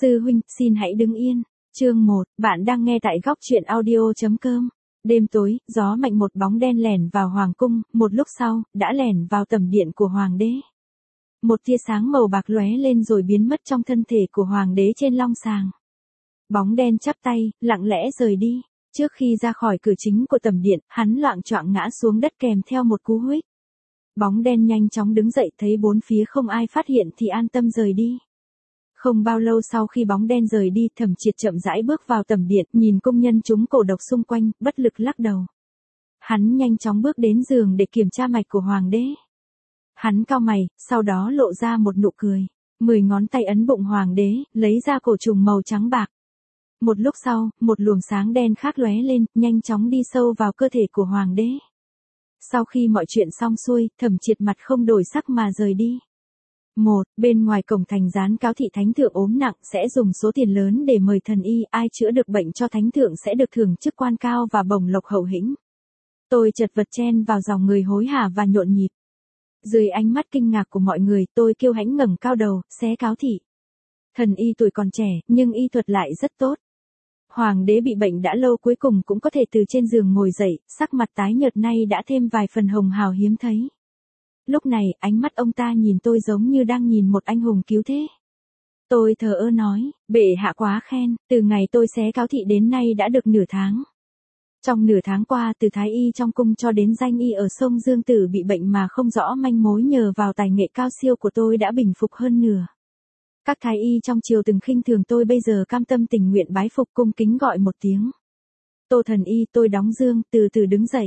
Sư huynh, xin hãy đứng yên. Chương 1, bạn đang nghe tại góc truyện audio.com. Đêm tối, gió mạnh, một bóng đen lẻn vào hoàng cung, một lúc sau, đã lẻn vào tầm điện của hoàng đế. Một tia sáng màu bạc lóe lên rồi biến mất trong thân thể của hoàng đế trên long sàng. Bóng đen chắp tay, lặng lẽ rời đi. Trước khi ra khỏi cửa chính của tầm điện, hắn loạng choạng ngã xuống đất kèm theo một cú huých. Bóng đen nhanh chóng đứng dậy, thấy bốn phía không ai phát hiện thì an tâm rời đi. Không bao lâu sau khi bóng đen rời đi, Thẩm Triệt chậm rãi bước vào tầm điện, nhìn công nhân trúng cổ độc xung quanh, bất lực lắc đầu. Hắn nhanh chóng bước đến giường để kiểm tra mạch của hoàng đế. Hắn cau mày, sau đó lộ ra một nụ cười. 10 ngón tay ấn bụng hoàng đế, lấy ra cổ trùng màu trắng bạc. Một lúc sau, một luồng sáng đen khác lóe lên, nhanh chóng đi sâu vào cơ thể của hoàng đế. Sau khi mọi chuyện xong xuôi, Thẩm Triệt mặt không đổi sắc mà rời đi. Bên ngoài cổng thành dán cáo thị thánh thượng ốm nặng sẽ dùng số tiền lớn để mời thần y, ai chữa được bệnh cho thánh thượng sẽ được thưởng chức quan cao và bổng lộc hậu hĩnh. Tôi chật vật chen vào dòng người hối hả và nhộn nhịp. Dưới ánh mắt kinh ngạc của mọi người, tôi kiêu hãnh ngẩng cao đầu, xé cáo thị. Thần y tuổi còn trẻ, nhưng y thuật lại rất tốt. Hoàng đế bị bệnh đã lâu cuối cùng cũng có thể từ trên giường ngồi dậy, sắc mặt tái nhợt nay đã thêm vài phần hồng hào hiếm thấy. Lúc này, ánh mắt ông ta nhìn tôi giống như đang nhìn một anh hùng cứu thế. Tôi thờ ơ nói, bệ hạ quá khen, từ ngày tôi xé cáo thị đến nay đã được nửa tháng. Trong nửa tháng qua, từ thái y trong cung cho đến danh y ở sông Dương Tử bị bệnh mà không rõ manh mối, nhờ vào tài nghệ cao siêu của tôi đã bình phục hơn nửa. Các thái y trong triều từng khinh thường tôi bây giờ cam tâm tình nguyện bái phục, cung kính gọi một tiếng. Tô thần y, tôi đóng dương, từ từ đứng dậy.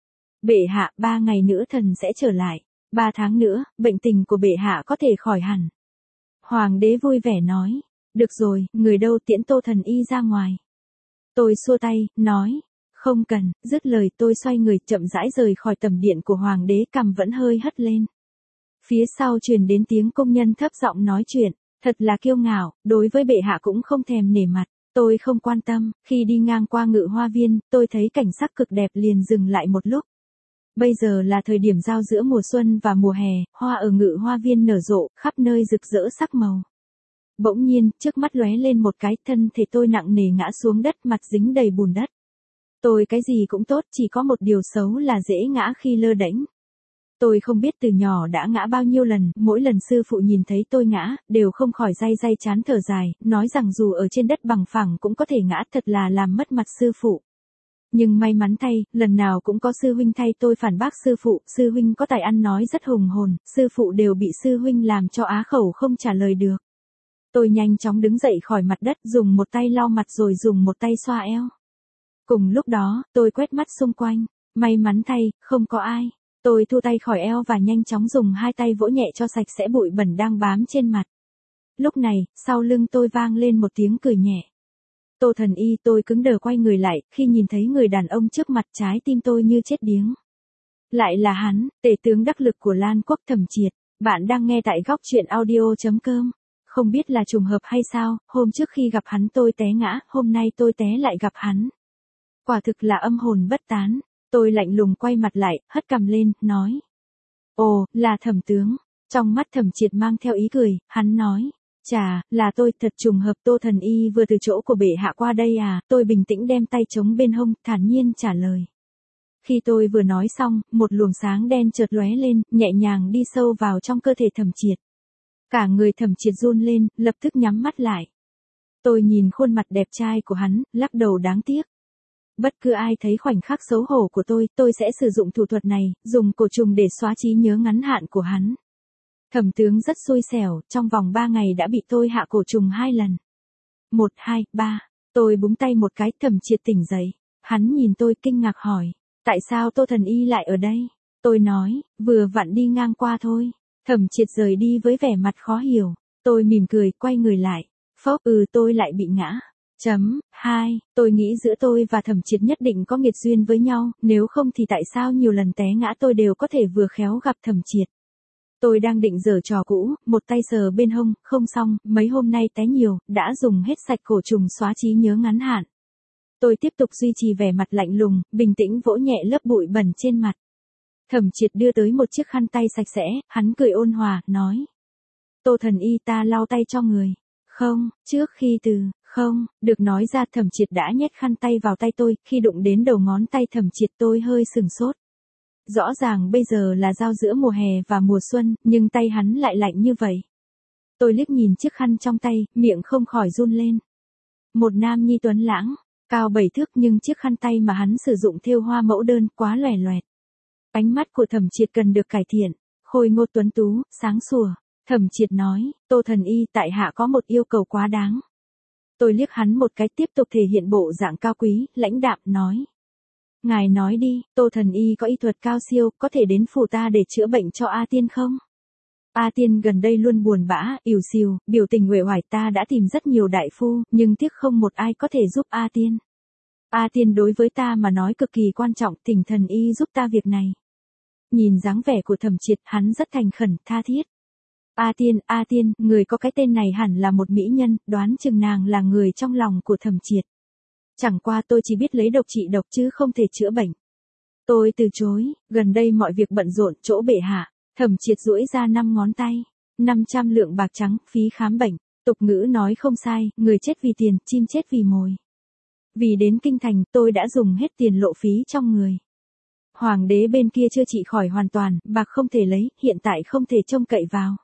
Bệ hạ, 3 ngày nữa thần sẽ trở lại. 3 tháng nữa, bệnh tình của bệ hạ có thể khỏi hẳn. Hoàng đế vui vẻ nói. Được rồi, người đâu, tiễn Tô thần y ra ngoài. Tôi xua tay, nói. Không cần, dứt lời tôi xoay người chậm rãi rời khỏi tầm điện của hoàng đế, cằm vẫn hơi hất lên. Phía sau truyền đến tiếng công nhân thấp giọng nói chuyện. Thật là kiêu ngạo, đối với bệ hạ cũng không thèm nể mặt. Tôi không quan tâm, khi đi ngang qua Ngự Hoa Viên, tôi thấy cảnh sắc cực đẹp liền dừng lại một lúc. Bây giờ là thời điểm giao giữa mùa xuân và mùa hè, hoa ở Ngự Hoa Viên nở rộ, khắp nơi rực rỡ sắc màu. Bỗng nhiên, trước mắt lóe lên một cái, thân thể tôi nặng nề ngã xuống đất, mặt dính đầy bùn đất. Tôi cái gì cũng tốt, chỉ có một điều xấu là dễ ngã khi lơ đễnh. Tôi không biết từ nhỏ đã ngã bao nhiêu lần, mỗi lần sư phụ nhìn thấy tôi ngã, đều không khỏi day chán thở dài, nói rằng dù ở trên đất bằng phẳng cũng có thể ngã, thật là làm mất mặt sư phụ. Nhưng may mắn thay, lần nào cũng có sư huynh thay tôi phản bác sư huynh có tài ăn nói rất hùng hồn, sư phụ đều bị sư huynh làm cho á khẩu không trả lời được. Tôi nhanh chóng đứng dậy khỏi mặt đất, dùng một tay lau mặt rồi dùng một tay xoa eo. Cùng lúc đó, tôi quét mắt xung quanh, may mắn thay, không có ai. Tôi thu tay khỏi eo và nhanh chóng dùng 2 tay vỗ nhẹ cho sạch sẽ bụi bẩn đang bám trên mặt. Lúc này, sau lưng tôi vang lên một tiếng cười nhẹ. Tô thần y, tôi cứng đờ quay người lại, khi nhìn thấy người đàn ông trước mặt, trái tim tôi như chết điếng. Lại là hắn, tể tướng đắc lực của Lan Quốc, Thẩm Triệt. Bạn đang nghe tại góc truyện audio.com. Không biết là trùng hợp hay sao, hôm trước khi gặp hắn tôi té ngã, hôm nay tôi té lại gặp hắn. Quả thực là âm hồn bất tán. Tôi lạnh lùng quay mặt lại, hất cằm lên, nói. Ồ, là Thẩm tướng. Trong mắt Thẩm Triệt mang theo ý cười, hắn nói. Chà, là tôi, thật trùng hợp, Tô thần y vừa từ chỗ của bệ hạ qua đây à, tôi bình tĩnh đem tay chống bên hông, thản nhiên trả lời. Khi tôi vừa nói xong, một luồng sáng đen chợt lóe lên, nhẹ nhàng đi sâu vào trong cơ thể Thẩm Triệt. Cả người Thẩm Triệt run lên, lập tức nhắm mắt lại. Tôi nhìn khuôn mặt đẹp trai của hắn, lắc đầu đáng tiếc. Bất cứ ai thấy khoảnh khắc xấu hổ của tôi sẽ sử dụng thủ thuật này, dùng cổ trùng để xóa trí nhớ ngắn hạn của hắn. Thẩm tướng rất xui xẻo, trong vòng 3 ngày đã bị tôi hạ cổ trùng 2 lần. 1, 2, 3, tôi búng tay một cái, Thẩm Triệt tỉnh dậy. Hắn nhìn tôi kinh ngạc hỏi, tại sao Tô thần y lại ở đây? Tôi nói, vừa vặn đi ngang qua thôi. Thẩm Triệt rời đi với vẻ mặt khó hiểu. Tôi mỉm cười, quay người lại. Phốc, tôi lại bị ngã. 2, tôi nghĩ giữa tôi và Thẩm Triệt nhất định có nghiệt duyên với nhau, nếu không thì tại sao nhiều lần té ngã tôi đều có thể vừa khéo gặp Thẩm Triệt. Tôi đang định giở trò cũ, một tay sờ bên hông, không xong, mấy hôm nay té nhiều, đã dùng hết sạch cổ trùng xóa trí nhớ ngắn hạn. Tôi tiếp tục duy trì vẻ mặt lạnh lùng, bình tĩnh vỗ nhẹ lớp bụi bẩn trên mặt. Thẩm Triệt đưa tới một chiếc khăn tay sạch sẽ, hắn cười ôn hòa, nói. Tô thần y, ta lau tay cho người. Không, trước khi không, được nói ra Thẩm Triệt đã nhét khăn tay vào tay tôi, khi đụng đến đầu ngón tay Thẩm Triệt tôi hơi sừng sốt. Rõ ràng bây giờ là giao giữa mùa hè và mùa xuân, nhưng tay hắn lại lạnh như vậy. Tôi liếc nhìn chiếc khăn trong tay, miệng không khỏi run lên. Một nam nhi tuấn lãng, cao 7 thước nhưng chiếc khăn tay mà hắn sử dụng thêu hoa mẫu đơn quá lòe loẹt. Ánh mắt của Thẩm Triệt cần được cải thiện, khôi ngô tuấn tú, sáng sủa. Thẩm Triệt nói, Tô thần y tại hạ có một yêu cầu quá đáng. Tôi liếc hắn một cái tiếp tục thể hiện bộ dạng cao quý, lãnh đạm nói. Ngài nói đi, Tô thần y có y thuật cao siêu, có thể đến phủ ta để chữa bệnh cho A Tiên không? A Tiên gần đây luôn buồn bã, ỉu xìu, biểu tình uể oải, ta đã tìm rất nhiều đại phu, nhưng tiếc không một ai có thể giúp A Tiên. A Tiên đối với ta mà nói cực kỳ quan trọng, thỉnh thần y giúp ta việc này. Nhìn dáng vẻ của Thẩm Triệt, hắn rất thành khẩn, tha thiết. A Tiên, người có cái tên này hẳn là một mỹ nhân, đoán chừng nàng là người trong lòng của Thẩm Triệt. Chẳng qua tôi chỉ biết lấy độc trị độc chứ không thể chữa bệnh. Tôi từ chối, gần đây mọi việc bận rộn, chỗ bệ hạ. Thẩm Triệt duỗi ra 5 ngón tay, 500 lượng bạc trắng, phí khám bệnh. Tục ngữ nói không sai, người chết vì tiền, chim chết vì mồi. Vì đến kinh thành, tôi đã dùng hết tiền lộ phí trong người. Hoàng đế bên kia chưa trị khỏi hoàn toàn, bạc không thể lấy, hiện tại không thể trông cậy vào.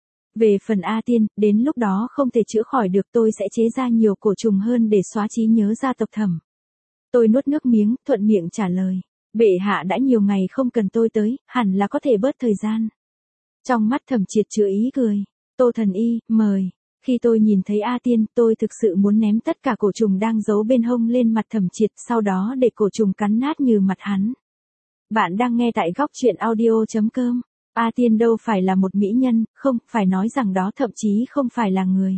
Về phần A Tiên, đến lúc đó không thể chữa khỏi được, tôi sẽ chế ra nhiều cổ trùng hơn để xóa trí nhớ gia tộc Thẩm. Tôi nuốt nước miếng, thuận miệng trả lời. Bệ hạ đã nhiều ngày không cần tôi tới, hẳn là có thể bớt thời gian. Trong mắt Thẩm Triệt chứa ý cười. Tô thần y, mời. Khi tôi nhìn thấy A Tiên, tôi thực sự muốn ném tất cả cổ trùng đang giấu bên hông lên mặt Thẩm Triệt, sau đó để cổ trùng cắn nát như mặt hắn. Bạn đang nghe tại góc truyện audio.com. A Tiên đâu phải là một mỹ nhân, không, phải nói rằng đó thậm chí không phải là người.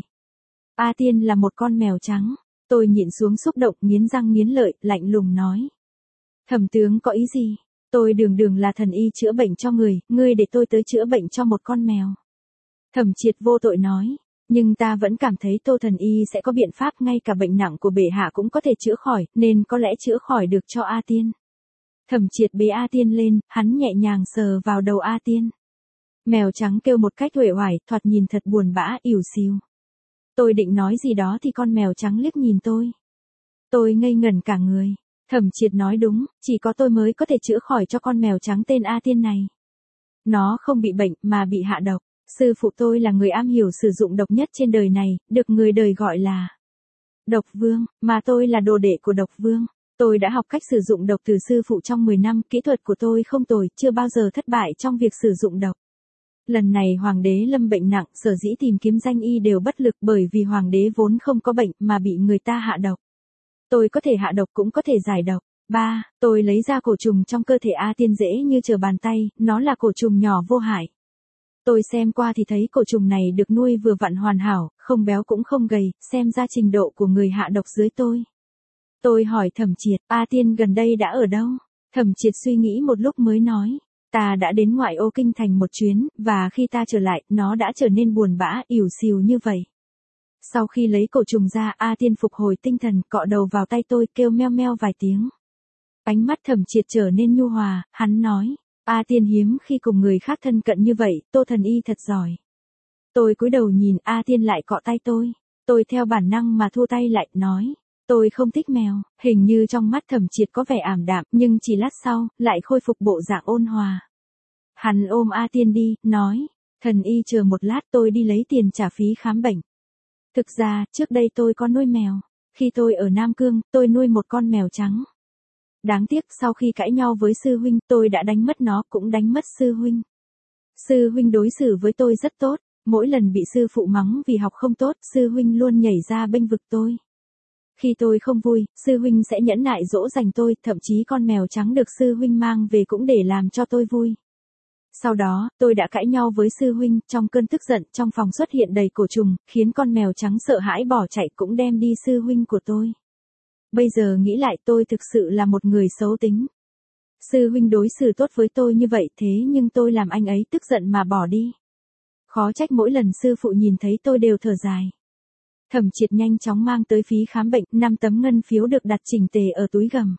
A Tiên là một con mèo trắng. Tôi nhịn xuống xúc động, nghiến răng nghiến lợi, lạnh lùng nói. Thẩm tướng có ý gì? Tôi đường là thần y chữa bệnh cho người, ngươi để tôi tới chữa bệnh cho một con mèo. Thẩm Triệt vô tội nói, nhưng ta vẫn cảm thấy Tô thần y sẽ có biện pháp, ngay cả bệnh nặng của bệ hạ cũng có thể chữa khỏi, nên có lẽ chữa khỏi được cho A Tiên. Thẩm Triệt bế A Tiên lên, hắn nhẹ nhàng sờ vào đầu A Tiên. Mèo trắng kêu một cách uể oải, thoạt nhìn thật buồn bã, ỉu xìu. Tôi định nói gì đó thì con mèo trắng liếc nhìn tôi. Tôi ngây ngẩn cả người. Thẩm Triệt nói đúng, chỉ có tôi mới có thể chữa khỏi cho con mèo trắng tên A Tiên này. Nó không bị bệnh mà bị hạ độc. Sư phụ tôi là người am hiểu sử dụng độc nhất trên đời này, được người đời gọi là Độc Vương, mà tôi là đồ đệ của Độc Vương. Tôi đã học cách sử dụng độc từ sư phụ trong 10 năm, kỹ thuật của tôi không tồi, chưa bao giờ thất bại trong việc sử dụng độc. Lần này hoàng đế lâm bệnh nặng, sở dĩ tìm kiếm danh y đều bất lực, bởi vì hoàng đế vốn không có bệnh mà bị người ta hạ độc. Tôi có thể hạ độc cũng có thể giải độc. 3. Tôi lấy ra cổ trùng trong cơ thể A Tiên dễ như trở bàn tay, nó là cổ trùng nhỏ vô hại. Tôi xem qua thì thấy cổ trùng này được nuôi vừa vặn hoàn hảo, không béo cũng không gầy, xem ra trình độ của người hạ độc dưới tôi. Tôi hỏi Thẩm Triệt, A Tiên gần đây đã ở đâu? Thẩm Triệt suy nghĩ một lúc mới nói, ta đã đến ngoại ô kinh thành một chuyến, và khi ta trở lại, nó đã trở nên buồn bã, ỉu xìu như vậy. Sau khi lấy cổ trùng ra, A Tiên phục hồi tinh thần, cọ đầu vào tay tôi, kêu meo meo vài tiếng. Ánh mắt Thẩm Triệt trở nên nhu hòa, hắn nói, A Tiên hiếm khi cùng người khác thân cận như vậy, Tô thần y thật giỏi. Tôi cúi đầu nhìn A Tiên lại cọ tay tôi. Tôi theo bản năng mà thua tay lại, nói, tôi không thích mèo. Hình như trong mắt Thẩm Triệt có vẻ ảm đạm, nhưng chỉ lát sau, lại khôi phục bộ dạng ôn hòa. Hắn ôm A Tiên đi, nói, thần y chờ một lát, tôi đi lấy tiền trả phí khám bệnh. Thực ra, trước đây tôi có nuôi mèo. Khi tôi ở Nam Cương, tôi nuôi một con mèo trắng. Đáng tiếc, sau khi cãi nhau với sư huynh, tôi đã đánh mất nó, cũng đánh mất sư huynh. Sư huynh đối xử với tôi rất tốt. Mỗi lần bị sư phụ mắng vì học không tốt, sư huynh luôn nhảy ra bênh vực tôi. Khi tôi không vui, sư huynh sẽ nhẫn nại dỗ dành tôi, thậm chí con mèo trắng được sư huynh mang về cũng để làm cho tôi vui. Sau đó, tôi đã cãi nhau với sư huynh, trong cơn tức giận, trong phòng xuất hiện đầy cổ trùng, khiến con mèo trắng sợ hãi bỏ chạy, cũng đem đi sư huynh của tôi. Bây giờ nghĩ lại, tôi thực sự là một người xấu tính. Sư huynh đối xử tốt với tôi như vậy, thế nhưng tôi làm anh ấy tức giận mà bỏ đi. Khó trách mỗi lần sư phụ nhìn thấy tôi đều thở dài. Thẩm Triệt nhanh chóng mang tới phí khám bệnh, 5 tấm ngân phiếu được đặt chỉnh tề ở túi gầm.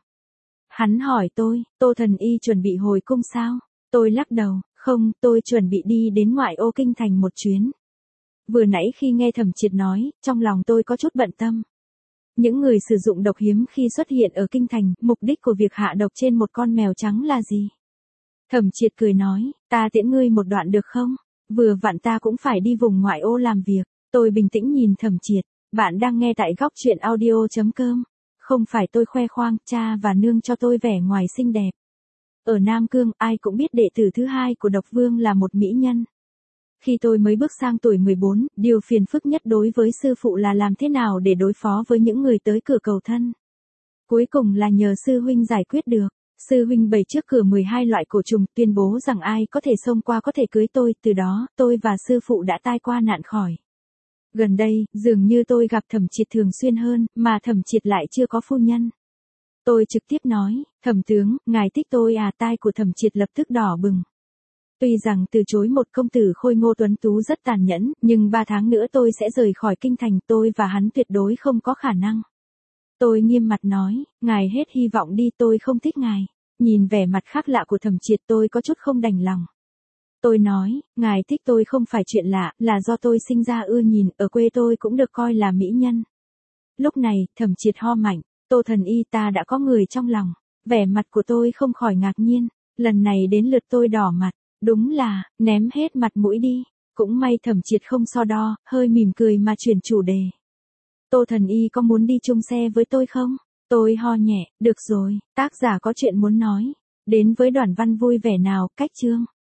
Hắn hỏi tôi, Tô thần y chuẩn bị hồi cung sao? Tôi lắc đầu, không, tôi chuẩn bị đi đến ngoại ô kinh thành một chuyến. Vừa nãy khi nghe Thẩm Triệt nói, trong lòng tôi có chút bận tâm. Những người sử dụng độc hiếm khi xuất hiện ở kinh thành, mục đích của việc hạ độc trên một con mèo trắng là gì? Thẩm Triệt cười nói, ta tiễn ngươi một đoạn được không? Vừa vặn ta cũng phải đi vùng ngoại ô làm việc. Tôi bình tĩnh nhìn Thẩm Triệt, bạn đang nghe tại góc truyện audio.com. Không phải tôi khoe khoang, cha và nương cho tôi vẻ ngoài xinh đẹp. Ở Nam Cương, ai cũng biết đệ tử thứ hai của độc vương là một mỹ nhân. Khi tôi mới bước sang tuổi 14, điều phiền phức nhất đối với sư phụ là làm thế nào để đối phó với những người tới cửa cầu thân. Cuối cùng là nhờ sư huynh giải quyết được. Sư huynh bày trước cửa 12 loại cổ trùng, tuyên bố rằng ai có thể xông qua có thể cưới tôi, từ đó, tôi và sư phụ đã tai qua nạn khỏi. Gần đây, dường như tôi gặp Thẩm Triệt thường xuyên hơn, mà Thẩm Triệt lại chưa có phu nhân. Tôi trực tiếp nói, Thẩm tướng, ngài thích tôi à? Tai của Thẩm Triệt lập tức đỏ bừng. Tuy rằng từ chối một công tử khôi ngô tuấn tú rất tàn nhẫn, nhưng 3 tháng nữa tôi sẽ rời khỏi kinh thành, tôi và hắn tuyệt đối không có khả năng. Tôi nghiêm mặt nói, ngài hết hy vọng đi, tôi không thích ngài. Nhìn vẻ mặt khác lạ của Thẩm Triệt tôi có chút không đành lòng. Tôi nói, ngài thích tôi không phải chuyện lạ, là do tôi sinh ra ưa nhìn, ở quê tôi cũng được coi là mỹ nhân. Lúc này, Thẩm Triệt ho mạnh, Tô Thần Y, ta đã có người trong lòng. Vẻ mặt của tôi không khỏi ngạc nhiên, lần này đến lượt tôi đỏ mặt, đúng là, ném hết mặt mũi đi. Cũng may Thẩm Triệt không so đo, hơi mỉm cười mà chuyển chủ đề. Tô Thần Y có muốn đi chung xe với tôi không? Tôi ho nhẹ, được rồi, tác giả có chuyện muốn nói. Đến với Đoàn Văn vui vẻ nào, cách chương.